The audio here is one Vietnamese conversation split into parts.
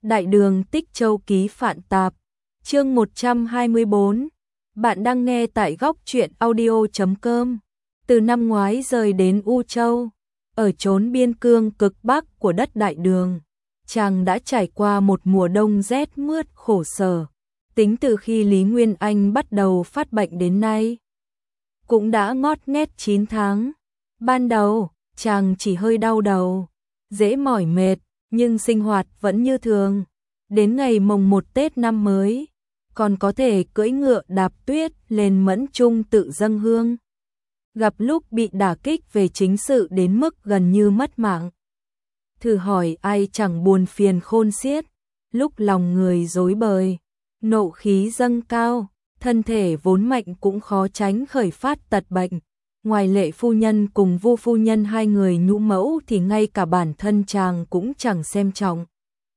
Đại đường Tích Châu ký Phạn Tạp, chương 124. Bạn đang nghe tại góc truyện audio.com. Từ năm ngoái rời đến U Châu, ở chốn biên cương cực bắc của đất Đại Đường, chàng đã trải qua một mùa đông rét mướt khổ sở. Tính từ khi Lý Nguyên Anh bắt đầu phát bệnh đến nay, cũng đã ngót nghét 9 tháng. Ban đầu, chàng chỉ hơi đau đầu, dễ mỏi mệt, nhưng sinh hoạt vẫn như thường. Đến ngày mồng 1 Tết năm mới, còn có thể cưỡi ngựa đạp tuyết lên Mẫn Trung tự dâng hương. Gặp lúc bị đả kích về chính sự đến mức gần như mất mạng, thử hỏi ai chẳng buồn phiền khôn xiết. Lúc lòng người rối bời, nộ khí dâng cao, thân thể vốn mạnh cũng khó tránh khởi phát tật bệnh. Ngoài Lệ phu nhân cùng Vu phu nhân hai người nhũ mẫu thì ngay cả bản thân chàng cũng chẳng xem trọng.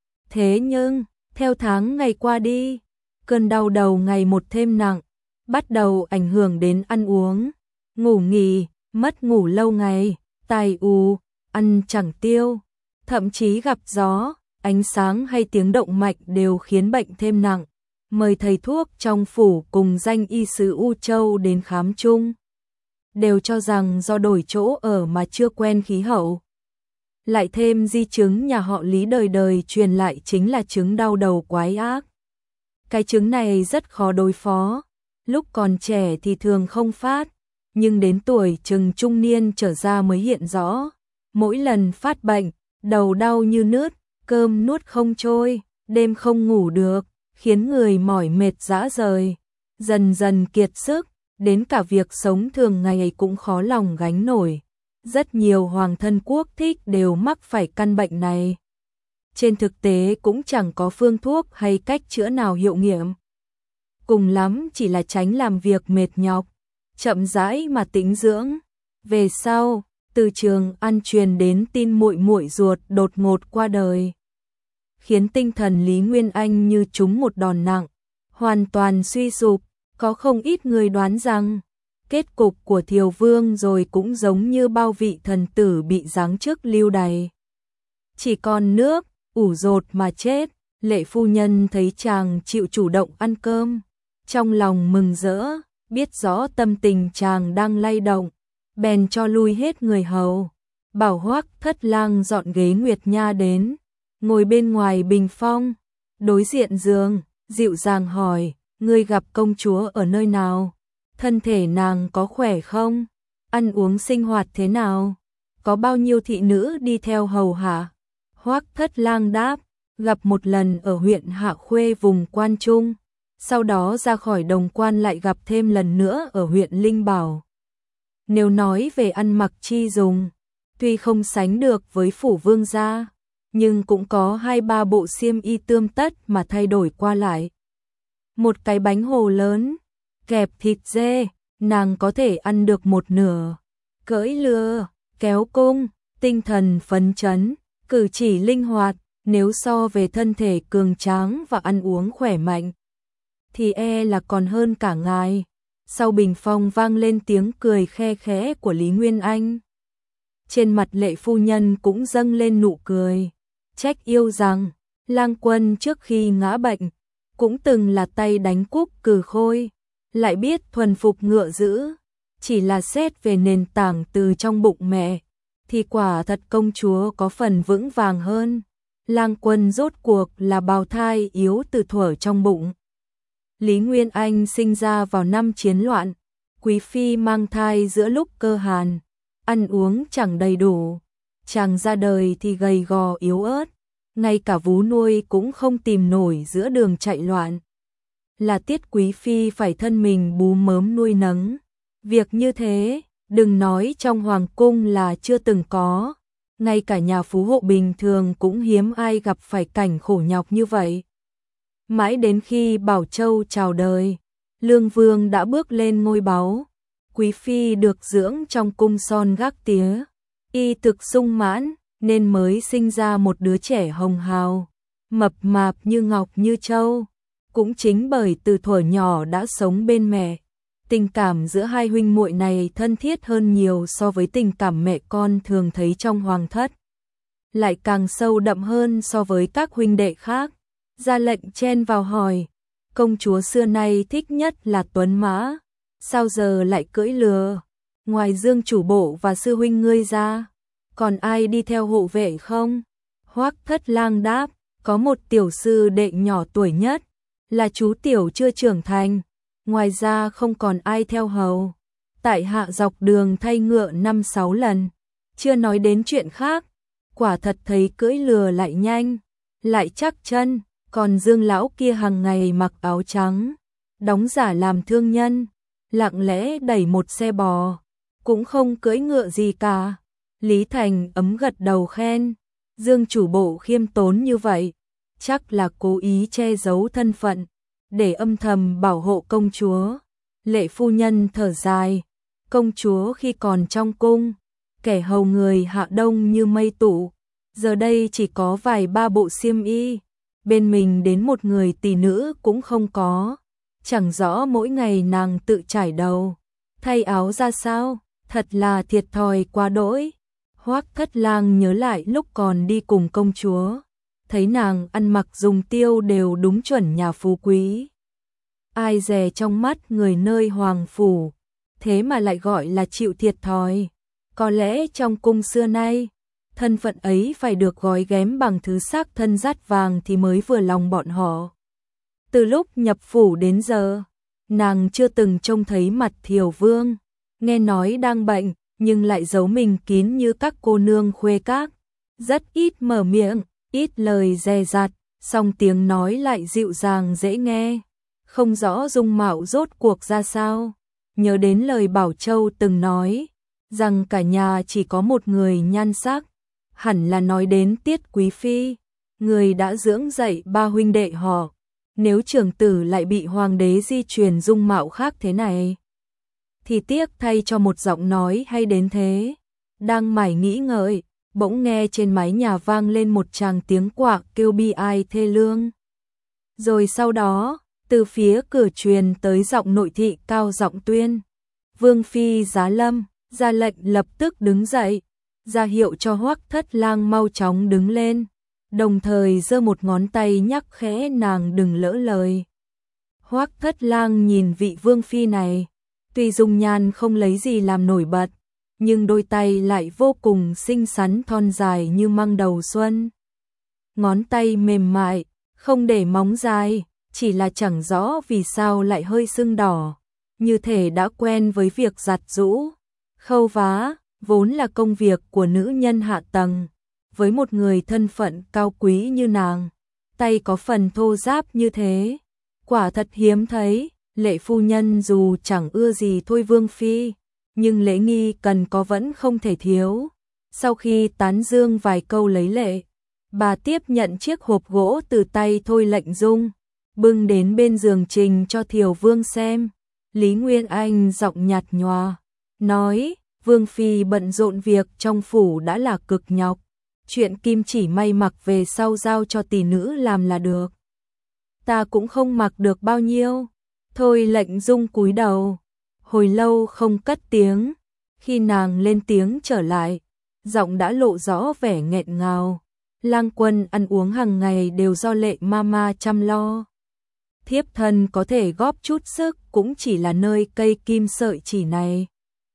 Thế nhưng, theo tháng ngày qua đi, cơn đau đầu ngày một thêm nặng, bắt đầu ảnh hưởng đến ăn uống, ngủ nghỉ, mất ngủ lâu ngày, tai ù, ăn chẳng tiêu, thậm chí gặp gió, ánh sáng hay tiếng động mạnh đều khiến bệnh thêm nặng. Mời thầy thuốc trong phủ cùng danh y sứ U Châu đến khám chung, đều cho rằng do đổi chỗ ở mà chưa quen khí hậu. Lại thêm di chứng nhà họ Lý đời đời truyền lại chính là chứng đau đầu quái ác. Cái chứng này rất khó đối phó, lúc còn trẻ thì thường không phát, nhưng đến tuổi chừng trung niên trở ra mới hiện rõ. Mỗi lần phát bệnh, đầu đau như nướt, cơm nuốt không trôi, đêm không ngủ được, khiến người mỏi mệt rã rời, dần dần kiệt sức, đến cả việc sống thường ngày cũng khó lòng gánh nổi. Rất nhiều hoàng thân quốc thích đều mắc phải căn bệnh này. Trên thực tế cũng chẳng có phương thuốc hay cách chữa nào hiệu nghiệm. Cùng lắm chỉ là tránh làm việc mệt nhọc, chậm rãi mà tĩnh dưỡng. Về sau, từ Trường An truyền đến tin muội muội ruột đột ngột qua đời, khiến tinh thần Lý Nguyên Anh như trúng một đòn nặng, hoàn toàn suy sụp. Có không ít người đoán rằng kết cục của Thiều Vương rồi cũng giống như bao vị thần tử bị giáng chức lưu đày, chỉ còn nước, ủ rột mà chết. Lệ phu nhân thấy chàng chịu chủ động ăn cơm, trong lòng mừng rỡ, biết rõ tâm tình chàng đang lay động, bèn cho lui hết người hầu, bảo Hoắc Thất Lang dọn ghế Nguyệt Nha đến, ngồi bên ngoài bình phong, đối diện giường, dịu dàng hỏi: "Ngươi gặp công chúa ở nơi nào? Thân thể nàng có khỏe không? Ăn uống sinh hoạt thế nào? Có bao nhiêu thị nữ đi theo hầu hạ?" Hoắc Thất Lang đáp: "Gặp một lần ở huyện Hạ Khuê vùng Quan Trung, sau đó ra khỏi Đồng Quan lại gặp thêm lần nữa ở huyện Linh Bảo. Nếu nói về ăn mặc chi dùng, tuy không sánh được với phủ vương gia, nhưng cũng có 2-3 bộ xiêm y tươm tất mà thay đổi qua lại. Một cái bánh hồ lớn, kẹp thịt dê, nàng có thể ăn được một nửa. Cưỡi lừa, kéo cung, tinh thần phấn chấn, cử chỉ linh hoạt, nếu so về thân thể cường tráng và ăn uống khỏe mạnh, thì là còn hơn cả ngài." Sau bình phong vang lên tiếng cười khe khẽ của Lý Nguyên Anh. Trên mặt Lệ phu nhân cũng dâng lên nụ cười, trách yêu rằng Lang Quân trước khi ngã bệnh cũng từng là tay đánh cúp cừ khôi, lại biết thuần phục ngựa dữ. Chỉ là xét về nền tảng từ trong bụng mẹ, thì quả thật công chúa có phần vững vàng hơn. Lang Quân rốt cuộc là bào thai yếu từ thuở trong bụng. Lý Nguyên Anh sinh ra vào năm chiến loạn, quý phi mang thai giữa lúc cơ hàn, ăn uống chẳng đầy đủ, chàng ra đời thì gầy gò yếu ớt, ngay cả vú nuôi cũng không tìm nổi giữa đường chạy loạn. Là Tiết quý phi phải thân mình bú mớm nuôi nấng. Việc như thế, đừng nói trong hoàng cung là chưa từng có, ngay cả nhà phú hộ bình thường cũng hiếm ai gặp phải cảnh khổ nhọc như vậy. Mãi đến khi Bảo Châu chào đời, Lương Vương đã bước lên ngôi báu, quý phi được dưỡng trong cung son gác tía, y thực sung mãn nên mới sinh ra một đứa trẻ hồng hào, mập mạp như ngọc như châu. Cũng chính bởi từ thuở nhỏ đã sống bên mẹ, tình cảm giữa hai huynh muội này thân thiết hơn nhiều so với tình cảm mẹ con thường thấy trong hoàng thất, lại càng sâu đậm hơn so với các huynh đệ khác. Ra lệnh chen vào hỏi, công chúa xưa nay thích nhất là tuấn mã, sao giờ lại cưỡi lừa? Ngoài Dương chủ bộ và sư huynh ngươi ra, còn ai đi theo hộ vệ không? Hoắc Thất Lang đáp, có một tiểu sư đệ nhỏ tuổi nhất, là chú tiểu chưa trưởng thành, ngoài ra không còn ai theo hầu. Tại hạ dọc đường thay ngựa 5-6 lần, chưa nói đến chuyện khác, quả thật thấy cưỡi lừa lại nhanh, lại chắc chân, còn Dương lão kia hàng ngày mặc áo trắng, đóng giả làm thương nhân, lặng lẽ đẩy một xe bò, cũng không cưỡi ngựa gì cả. Lý Thành ấm gật đầu khen, Dương chủ bộ khiêm tốn như vậy, chắc là cố ý che giấu thân phận, để âm thầm bảo hộ công chúa. Lệ phu nhân thở dài, công chúa khi còn trong cung, kẻ hầu người hạ đông như mây tụ, giờ đây chỉ có vài ba bộ xiêm y, bên mình đến một người tỷ nữ cũng không có, chẳng rõ mỗi ngày nàng tự trải đầu, thay áo ra sao, thật là thiệt thòi quá đỗi. Hoắc Thất Lang nhớ lại lúc còn đi cùng công chúa, thấy nàng ăn mặc dùng tiêu đều đúng chuẩn nhà phú quý. Ai dè trong mắt người nơi hoàng phủ, thế mà lại gọi là chịu thiệt thòi. Có lẽ trong cung xưa nay, thân phận ấy phải được gói ghém bằng thứ xác thân dát vàng thì mới vừa lòng bọn họ. Từ lúc nhập phủ đến giờ, nàng chưa từng trông thấy mặt Thiều Vương, nghe nói đang bệnh, nhưng lại giấu mình kín như các cô nương khuê các, rất ít mở miệng, ít lời dè dặt, song tiếng nói lại dịu dàng dễ nghe, không rõ dung mạo rốt cuộc ra sao. Nhớ đến lời Bảo Châu từng nói, rằng cả nhà chỉ có một người nhan sắc, hẳn là nói đến Tiết Quý Phi, người đã dưỡng dạy ba huynh đệ họ, nếu trưởng tử lại bị hoàng đế di truyền dung mạo khác thế này, thì tiếc thay cho một giọng nói hay đến thế. Đang mải nghĩ ngợi, bỗng nghe trên mái nhà vang lên một tràng tiếng quạ kêu bi ai thê lương. Rồi sau đó, từ phía cửa truyền tới giọng nội thị cao giọng tuyên, Vương Phi giá lâm, ra lệnh lập tức đứng dậy, ra hiệu cho Hoắc Thất Lang mau chóng đứng lên, đồng thời giơ một ngón tay nhắc khẽ nàng đừng lỡ lời. Hoắc Thất Lang nhìn vị Vương Phi này, tuy dung nhan không lấy gì làm nổi bật, nhưng đôi tay lại vô cùng xinh xắn thon dài như măng đầu xuân. Ngón tay mềm mại, không để móng dài, chỉ là chẳng rõ vì sao lại hơi sưng đỏ, như thể đã quen với việc giặt giũ, khâu vá, vốn là công việc của nữ nhân hạ tầng. Với một người thân phận cao quý như nàng, tay có phần thô ráp như thế, quả thật hiếm thấy. Lệ phu nhân dù chẳng ưa gì thôi Vương Phi, nhưng lễ nghi cần có vẫn không thể thiếu. Sau khi tán dương vài câu lấy lệ, bà tiếp nhận chiếc hộp gỗ từ tay Thôi Lệnh Dung, bưng đến bên giường trình cho Thiều Vương xem. Lý Nguyên Anh giọng nhạt nhòa, nói, Vương Phi bận rộn việc trong phủ đã là cực nhọc, chuyện kim chỉ may mặc về sau giao cho tỷ nữ làm là được. Ta cũng không mặc được bao nhiêu. Thôi Lệnh Dung cúi đầu, hồi lâu không cất tiếng, khi nàng lên tiếng trở lại, giọng đã lộ rõ vẻ nghẹn ngào. Lang Quân ăn uống hàng ngày đều do Lệ Mama chăm lo. Thiếp thân có thể góp chút sức cũng chỉ là nơi cây kim sợi chỉ này.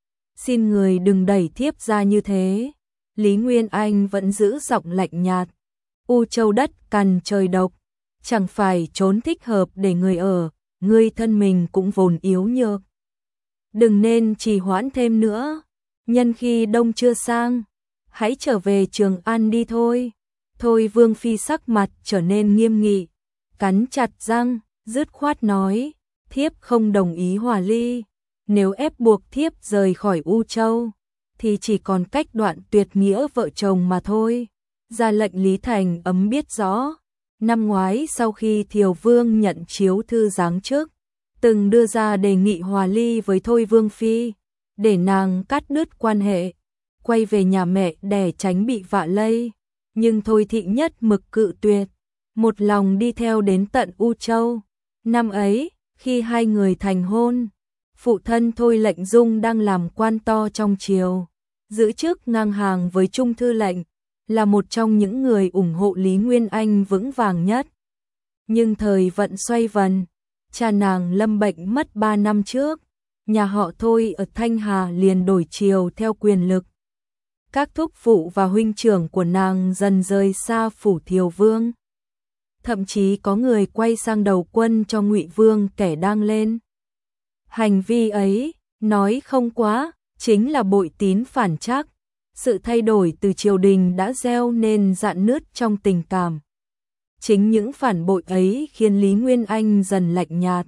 Xin người đừng đẩy thiếp ra như thế. Lý Nguyên Anh vẫn giữ giọng lạnh nhạt. U Châu đất cằn trời độc, chẳng phải trốn thích hợp để người ở. Ngươi thân mình cũng vốn yếu nhược, đừng nên trì hoãn thêm nữa, nhân khi đông chưa sang, hãy trở về Trường An đi thôi. Thôi Vương Phi sắc mặt trở nên nghiêm nghị, cắn chặt răng, dứt khoát nói, thiếp không đồng ý hòa ly, nếu ép buộc thiếp rời khỏi U Châu, thì chỉ còn cách đoạn tuyệt nghĩa vợ chồng mà thôi. Ra lệnh Lý Thành ấm biết rõ. Năm ngoái sau khi Thiều Vương nhận chiếu thư giáng chức, từng đưa ra đề nghị hòa ly với Thôi Vương Phi, để nàng cắt đứt quan hệ, quay về nhà mẹ để tránh bị vạ lây. Nhưng Thôi Thị nhất mực cự tuyệt, một lòng đi theo đến tận U Châu. Năm ấy, khi hai người thành hôn, phụ thân Thôi Lệnh Dung đang làm quan to trong triều, giữ chức ngang hàng với Trung thư lệnh, là một trong những người ủng hộ Lý Nguyên Anh vững vàng nhất. Nhưng thời vận xoay vần, cha nàng lâm bệnh mất 3 năm trước, nhà họ Thôi ở Thanh Hà liền đổi chiều theo quyền lực. Các thúc phụ và huynh trưởng của nàng dần rời xa phủ Thiều Vương. Thậm chí có người quay sang đầu quân cho Ngụy Vương kẻ đang lên. Hành vi ấy, nói không quá, chính là bội tín phản trắc. Sự thay đổi từ triều đình đã gieo nên rạn nứt trong tình cảm. Chính những phản bội ấy khiến Lý Nguyên Anh dần lạnh nhạt,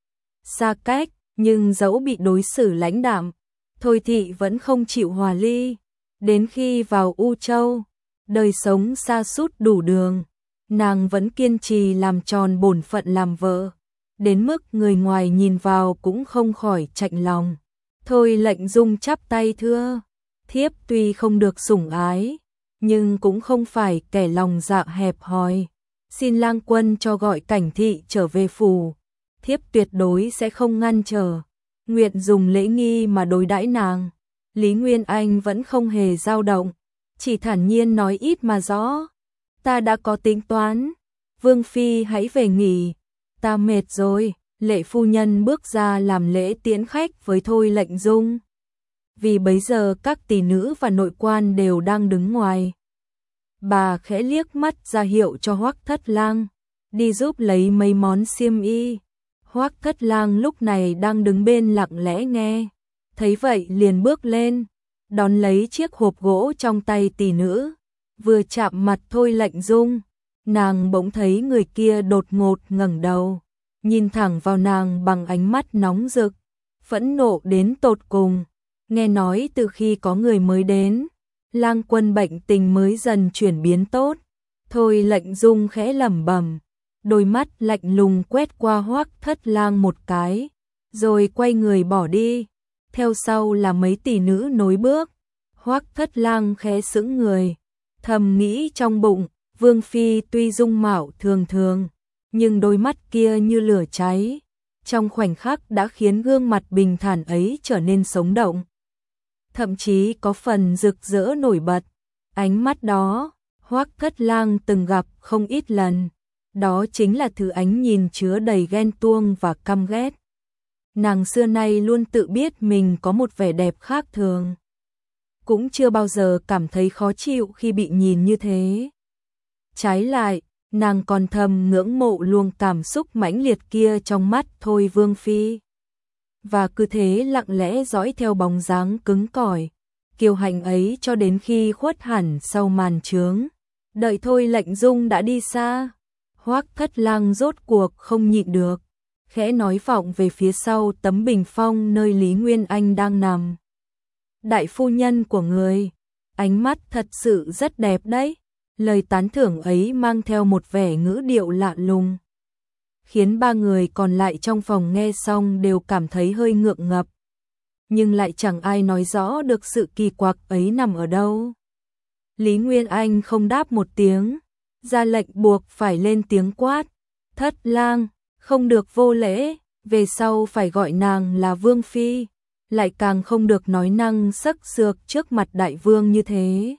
xa cách, nhưng dẫu bị đối xử lãnh đạm, Thôi Thị vẫn không chịu hòa ly. Đến khi vào U Châu, đời sống sa sút đủ đường, nàng vẫn kiên trì làm tròn bổn phận làm vợ, đến mức người ngoài nhìn vào cũng không khỏi chạnh lòng. Thôi Lệnh Dung chắp tay thưa, thiếp tuy không được sủng ái, nhưng cũng không phải kẻ lòng dạ hẹp hòi. Xin lang quân cho gọi Cảnh Thị trở về phủ, thiếp tuyệt đối sẽ không ngăn trở, nguyện dùng lễ nghi mà đối đãi nàng. Lý Nguyên Anh vẫn không hề dao động, chỉ thản nhiên nói ít mà rõ. Ta đã có tính toán, Vương Phi hãy về nghỉ, ta mệt rồi. Lệ phu nhân bước ra làm lễ tiễn khách với Thôi Lệnh Dung. Vì bấy giờ các tỷ nữ và nội quan đều đang đứng ngoài. Bà khẽ liếc mắt ra hiệu cho Hoắc Thất Lang đi giúp lấy mấy món xiêm y. Hoắc Thất Lang lúc này đang đứng bên lặng lẽ nghe, thấy vậy liền bước lên, đón lấy chiếc hộp gỗ trong tay tỷ nữ, vừa chạm mặt Thôi Lệnh Dung, nàng bỗng thấy người kia đột ngột ngẩng đầu, nhìn thẳng vào nàng bằng ánh mắt nóng rực, phẫn nộ đến tột cùng. Nghe nói từ khi có người mới đến, Lang quân bệnh tình mới dần chuyển biến tốt. Thôi Lệnh Dung khẽ lẩm bẩm, đôi mắt lạnh lùng quét qua Hoắc Thất Lang một cái, rồi quay người bỏ đi. Theo sau là mấy tỷ nữ nối bước. Hoắc Thất Lang khẽ sững người, thầm nghĩ trong bụng, Vương Phi tuy dung mạo thường thường, nhưng đôi mắt kia như lửa cháy, trong khoảnh khắc đã khiến gương mặt bình thản ấy trở nên sống động. Thậm chí có phần rực rỡ nổi bật. Ánh mắt đó, Hoắc Thất Lang từng gặp không ít lần. Đó chính là thứ ánh nhìn chứa đầy ghen tuông và căm ghét. Nàng xưa nay luôn tự biết mình có một vẻ đẹp khác thường, cũng chưa bao giờ cảm thấy khó chịu khi bị nhìn như thế. Trái lại, nàng còn thầm ngưỡng mộ luồng cảm xúc mãnh liệt kia trong mắt Thôi Vương Phi. Và cứ thế lặng lẽ dõi theo bóng dáng cứng cỏi, kiêu hãnh ấy cho đến khi khuất hẳn sau màn trướng. Đợi Thôi Lệnh Dung đã đi xa, Hoắc Thất Lang rốt cuộc không nhịn được, khẽ nói vọng về phía sau tấm bình phong nơi Lý Nguyên Anh đang nằm. Đại phu nhân của người, ánh mắt thật sự rất đẹp đấy. Lời tán thưởng ấy mang theo một vẻ ngữ điệu lạ lùng, khiến ba người còn lại trong phòng nghe xong đều cảm thấy hơi ngượng ngập. Nhưng lại chẳng ai nói rõ được sự kỳ quặc ấy nằm ở đâu. Lý Nguyên Anh không đáp một tiếng, ra lệnh buộc phải lên tiếng quát. Thất Lang, không được vô lễ, về sau phải gọi nàng là Vương Phi, lại càng không được nói năng sắc sược trước mặt đại vương như thế.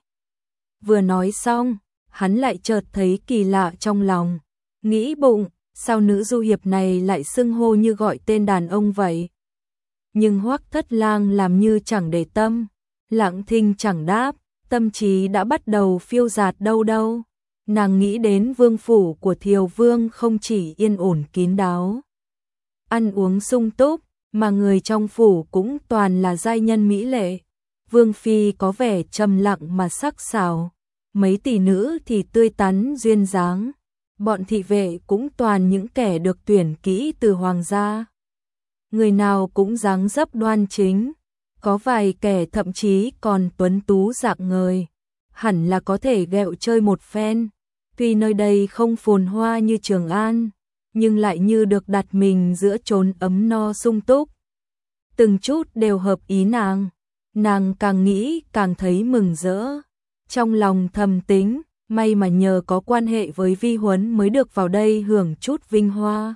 Vừa nói xong, hắn lại chợt thấy kỳ lạ trong lòng, nghĩ bụng, sao nữ du hiệp này lại xưng hô như gọi tên đàn ông vậy? Nhưng Hoắc Thất Lang làm như chẳng để tâm, lặng thinh chẳng đáp, tâm trí đã bắt đầu phiêu dạt đâu đâu. Nàng nghĩ đến vương phủ của Thiều Vương không chỉ yên ổn kín đáo, ăn uống sung túc, mà người trong phủ cũng toàn là giai nhân mỹ lệ. Vương Phi có vẻ trầm lặng mà sắc sảo, mấy tỷ nữ thì tươi tắn duyên dáng, bọn thị vệ cũng toàn những kẻ được tuyển kỹ từ hoàng gia. Người nào cũng dáng dấp đoan chính, có vài kẻ thậm chí còn tuấn tú rạng ngời, hẳn là có thể ghẹo chơi một phen. Tuy nơi đây không phồn hoa như Trường An, nhưng lại như được đặt mình giữa chốn ấm no sung túc. Từng chút đều hợp ý nàng, nàng càng nghĩ càng thấy mừng rỡ. Trong lòng thầm tính, may mà nhờ có quan hệ với Vi Huấn mới được vào đây hưởng chút vinh hoa.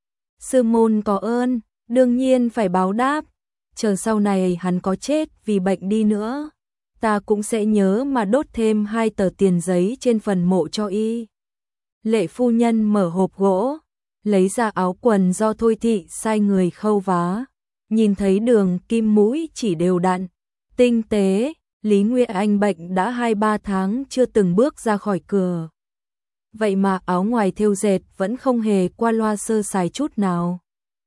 Sư môn có ơn, đương nhiên phải báo đáp, chờ sau này hắn có chết vì bệnh đi nữa, ta cũng sẽ nhớ mà đốt thêm 2 tờ tiền giấy trên phần mộ cho y. Lệ phu nhân mở hộp gỗ, lấy ra áo quần do Thôi Thị sai người khâu vá, nhìn thấy đường kim mũi chỉ đều đặn, tinh tế. Lý Nguyên Anh bệnh đã 2-3 tháng chưa từng bước ra khỏi cửa. Vậy mà áo ngoài thêu dệt vẫn không hề qua loa sơ sài chút nào.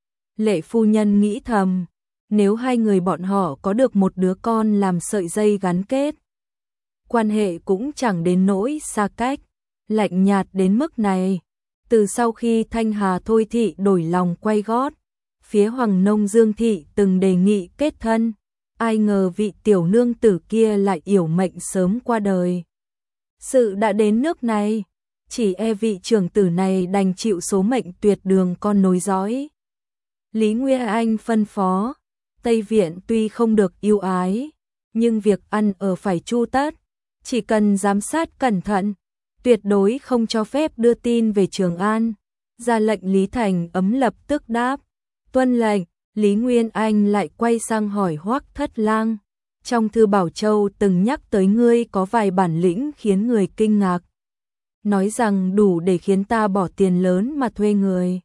Lệ phu nhân nghĩ thầm, nếu hai người bọn họ có được một đứa con làm sợi dây gắn kết, quan hệ cũng chẳng đến nỗi xa cách, lạnh nhạt đến mức này. Từ sau khi Thanh Hà Thôi Thị đổi lòng quay gót, phía Hoàng Nông Dương Thị từng đề nghị kết thân, ai ngờ vị tiểu nương tử kia lại yểu mệnh sớm qua đời. Sự đã đến nước này, chỉ e vị trưởng tử này đành chịu số mệnh tuyệt đường con nối dõi. Lý Nguyên Anh phân phó, Tây Viện tuy không được yêu ái, nhưng việc ăn ở phải chu tất, chỉ cần giám sát cẩn thận, tuyệt đối không cho phép đưa tin về Trường An. Ra lệnh Lý Thành Ấm lập tức đáp, tuân lệnh. Lý Nguyên Anh lại quay sang hỏi Hoắc Thất Lang, trong thư Bảo Châu từng nhắc tới ngươi có vài bản lĩnh khiến người kinh ngạc, nói rằng đủ để khiến ta bỏ tiền lớn mà thuê người.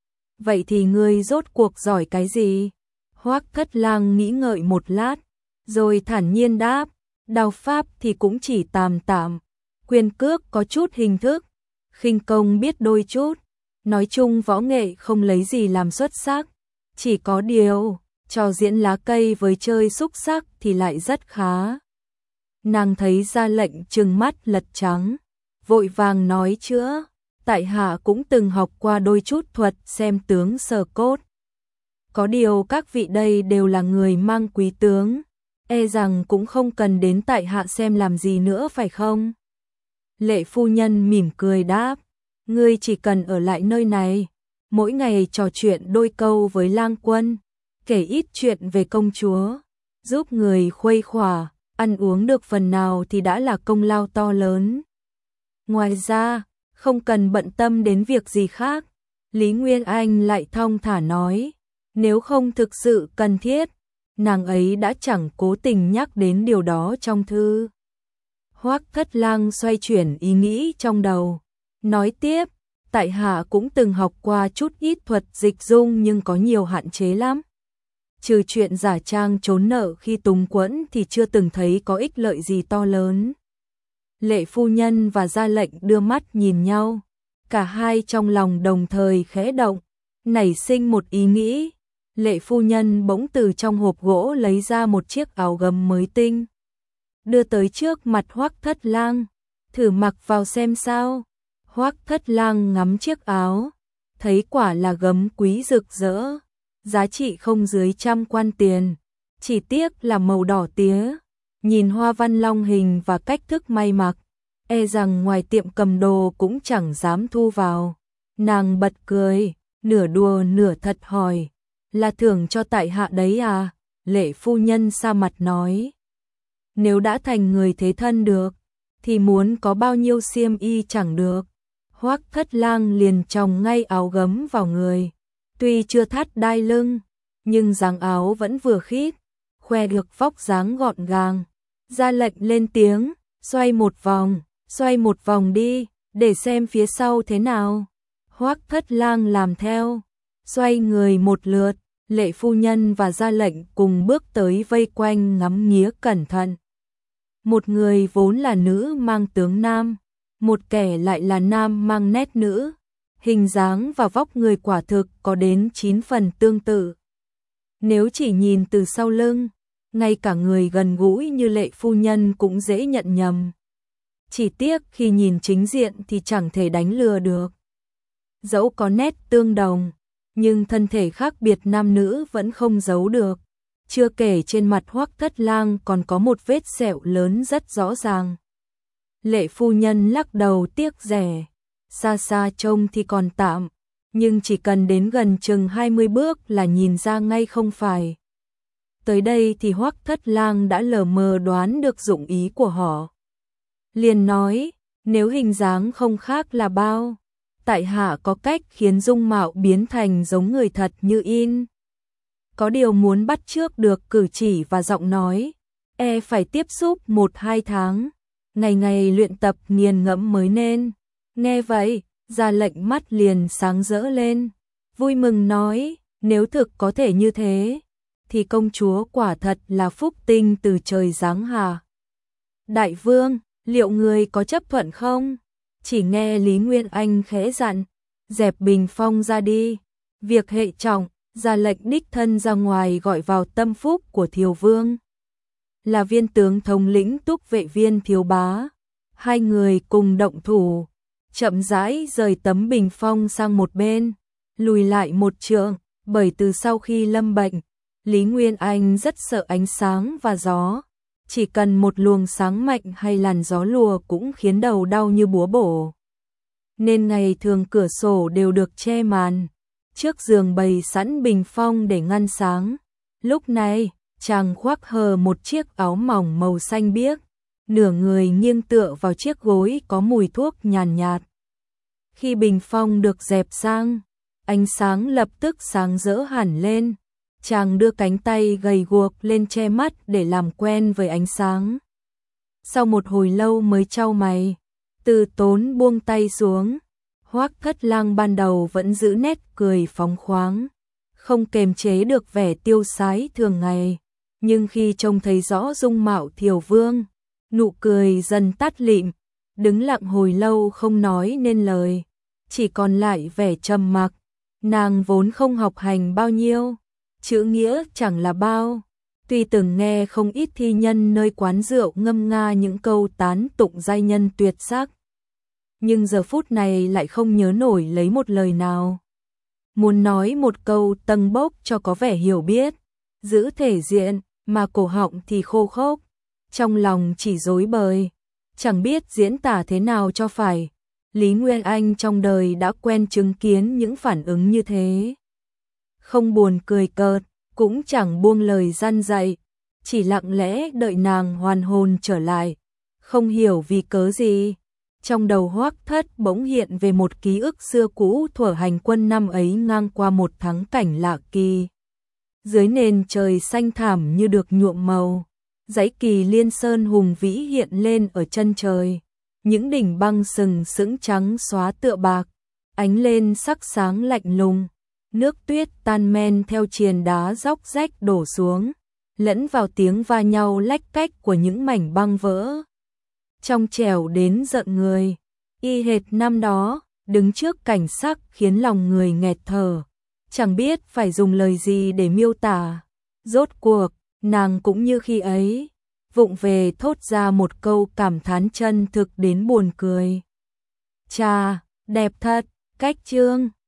Vậy thì ngươi rốt cuộc giỏi cái gì? Hoắc Thất Lang nghĩ ngợi một lát, rồi thản nhiên đáp, đao pháp thì cũng chỉ tạm tạm, quyền cước có chút hình thức, khinh công biết đôi chút, nói chung võ nghệ không lấy gì làm xuất sắc. Chỉ có điều, trò diễn lá cây với chơi xúc sắc thì lại rất khá. Nàng thấy ra lệnh trừng mắt lật trắng, vội vàng nói chữa, tại hạ cũng từng học qua đôi chút thuật xem tướng sờ cốt. Có điều các vị đây đều là người mang quý tướng, e rằng cũng không cần đến tại hạ xem làm gì nữa phải không? Lệ phu nhân mỉm cười đáp, ngươi chỉ cần ở lại nơi này, mỗi ngày trò chuyện đôi câu với lang quân, kể ít chuyện về công chúa, giúp người khuây khỏa, ăn uống được phần nào thì đã là công lao to lớn. Ngoài ra, không cần bận tâm đến việc gì khác. Lý Nguyên Anh lại thong thả nói, nếu không thực sự cần thiết, nàng ấy đã chẳng cố tình nhắc đến điều đó trong thư. Hoắc Thất Lang xoay chuyển ý nghĩ trong đầu, nói tiếp, tại hạ cũng từng học qua chút ít thuật dịch dung nhưng có nhiều hạn chế lắm. Trừ chuyện giả trang trốn nợ khi túng quẫn thì chưa từng thấy có ích lợi gì to lớn. Lệ phu nhân và Ra lệnh đưa mắt nhìn nhau, cả hai trong lòng đồng thời khẽ động, nảy sinh một ý nghĩ. Lệ phu nhân bỗng từ trong hộp gỗ lấy ra một chiếc áo gấm mới tinh, đưa tới trước mặt Hoắc Thất Lang, thử mặc vào xem sao. Hoắc Thất Lang ngắm chiếc áo, thấy quả là gấm quý rực rỡ, giá trị không dưới 100 quan tiền, chỉ tiếc là màu đỏ tía. Nhìn hoa văn long hình và cách thức may mặc, e rằng ngoài tiệm cầm đồ cũng chẳng dám thu vào. Nàng bật cười, nửa đùa nửa thật hỏi, là thưởng cho tại hạ đấy à? Lệ phu nhân sa mặt nói, nếu đã thành người thế thân được, thì muốn có bao nhiêu xiêm y chẳng được. Hoắc Thất Lang liền chồng ngay áo gấm vào người, tuy chưa thắt đai lưng, nhưng dáng áo vẫn vừa khít, khoe được vóc dáng gọn gàng. Ra lệnh lên tiếng, xoay một vòng đi, để xem phía sau thế nào. Hoắc Thất Lang làm theo, xoay người một lượt, Lệ phu nhân và Ra lệnh cùng bước tới vây quanh ngắm nghía cẩn thận. Một người vốn là nữ mang tướng nam, một kẻ lại là nam mang nét nữ, hình dáng và vóc người quả thực có đến 9 phần tương tự. Nếu chỉ nhìn từ sau lưng, ngay cả người gần gũi như Lệ phu nhân cũng dễ nhận nhầm. Chỉ tiếc khi nhìn chính diện thì chẳng thể đánh lừa được. Dẫu có nét tương đồng, nhưng thân thể khác biệt nam nữ vẫn không giấu được. Chưa kể trên mặt Hoắc Thất Lang còn có một vết sẹo lớn rất rõ ràng. Lệ phu nhân lắc đầu tiếc rẻ, xa xa trông thì còn tạm, nhưng chỉ cần đến gần chừng 20 bước là nhìn ra ngay không phải. Tới đây thì Hoắc Thất Lang đã lờ mờ đoán được dụng ý của họ. Liền nói, nếu hình dáng không khác là bao, tại hạ có cách khiến dung mạo biến thành giống người thật như in. Có điều muốn bắt chước được cử chỉ và giọng nói, e phải tiếp xúc 1-2 tháng, ngày ngày luyện tập nghiền ngẫm mới nên. Nghe vậy, ra lệnh mắt liền sáng rỡ lên, vui mừng nói, nếu thực có thể như thế, thì công chúa quả thật là phúc tinh từ trời giáng hạ. Đại vương, liệu người có chấp thuận không? Chỉ nghe Lý Nguyên Anh khẽ dặn, dẹp bình phong ra đi, việc hệ trọng, ra lệnh đích thân ra ngoài gọi vào tâm phúc của Thiều Vương. Là viên tướng thống lĩnh Túc Vệ Viên Thiếu Bá, hai người cùng động thủ, chậm rãi rời tấm bình phong sang một bên, lùi lại một trượng, bởi từ sau khi lâm bệnh, Lý Nguyên Anh rất sợ ánh sáng và gió, chỉ cần một luồng sáng mạnh hay làn gió lùa cũng khiến đầu đau như búa bổ. Nên ngày thường cửa sổ đều được che màn, trước giường bày sẵn bình phong để ngăn sáng. Lúc này, chàng khoác hờ một chiếc áo mỏng màu xanh biếc, nửa người nghiêng tựa vào chiếc gối có mùi thuốc nhàn nhạt. Khi bình phong được dẹp sang, ánh sáng lập tức sáng rỡ hẳn lên. Chàng đưa cánh tay gầy guộc lên che mắt để làm quen với ánh sáng. Sau một hồi lâu mới chau mày, Từ Tốn buông tay xuống. Hoắc Thất Lang ban đầu vẫn giữ nét cười phóng khoáng, không kềm chế được vẻ tiêu sái thường ngày, nhưng khi trông thấy rõ dung mạo Thiều Vương, nụ cười dần tắt lịm, đứng lặng hồi lâu không nói nên lời, chỉ còn lại vẻ trầm mặc. Nàng vốn không học hành bao nhiêu, chữ nghĩa chẳng là bao, tuy từng nghe không ít thi nhân nơi quán rượu ngâm nga những câu tán tụng giai nhân tuyệt sắc, nhưng giờ phút này lại không nhớ nổi lấy một lời nào. Muốn nói một câu tâng bốc cho có vẻ hiểu biết, giữ thể diện, mà cổ họng thì khô khốc, trong lòng chỉ rối bời, chẳng biết diễn tả thế nào cho phải. Lý Nguyên Anh trong đời đã quen chứng kiến những phản ứng như thế. Không buồn cười cợt, cũng chẳng buông lời răn dạy, chỉ lặng lẽ đợi nàng hoàn hồn trở lại. Không hiểu vì cớ gì, trong đầu Hoắc Thất bỗng hiện về một ký ức xưa cũ thuở hành quân năm ấy ngang qua một thắng cảnh lạ kỳ. Dưới nền trời xanh thảm như được nhuộm màu, dãy Kỳ Liên Sơn hùng vĩ hiện lên ở chân trời. Những đỉnh băng sừng sững trắng xóa tựa bạc, ánh lên sắc sáng lạnh lùng. Nước tuyết tan men theo triền đá róc rách đổ xuống, lẫn vào tiếng va nhau lách cách của những mảnh băng vỡ. Trong trẻo đến giận người, y hệt năm đó, đứng trước cảnh sắc khiến lòng người nghẹt thở, chẳng biết phải dùng lời gì để miêu tả. Rốt cuộc, nàng cũng như khi ấy, vụng về thốt ra một câu cảm thán chân thực đến buồn cười. Chà, đẹp thật, cách chương.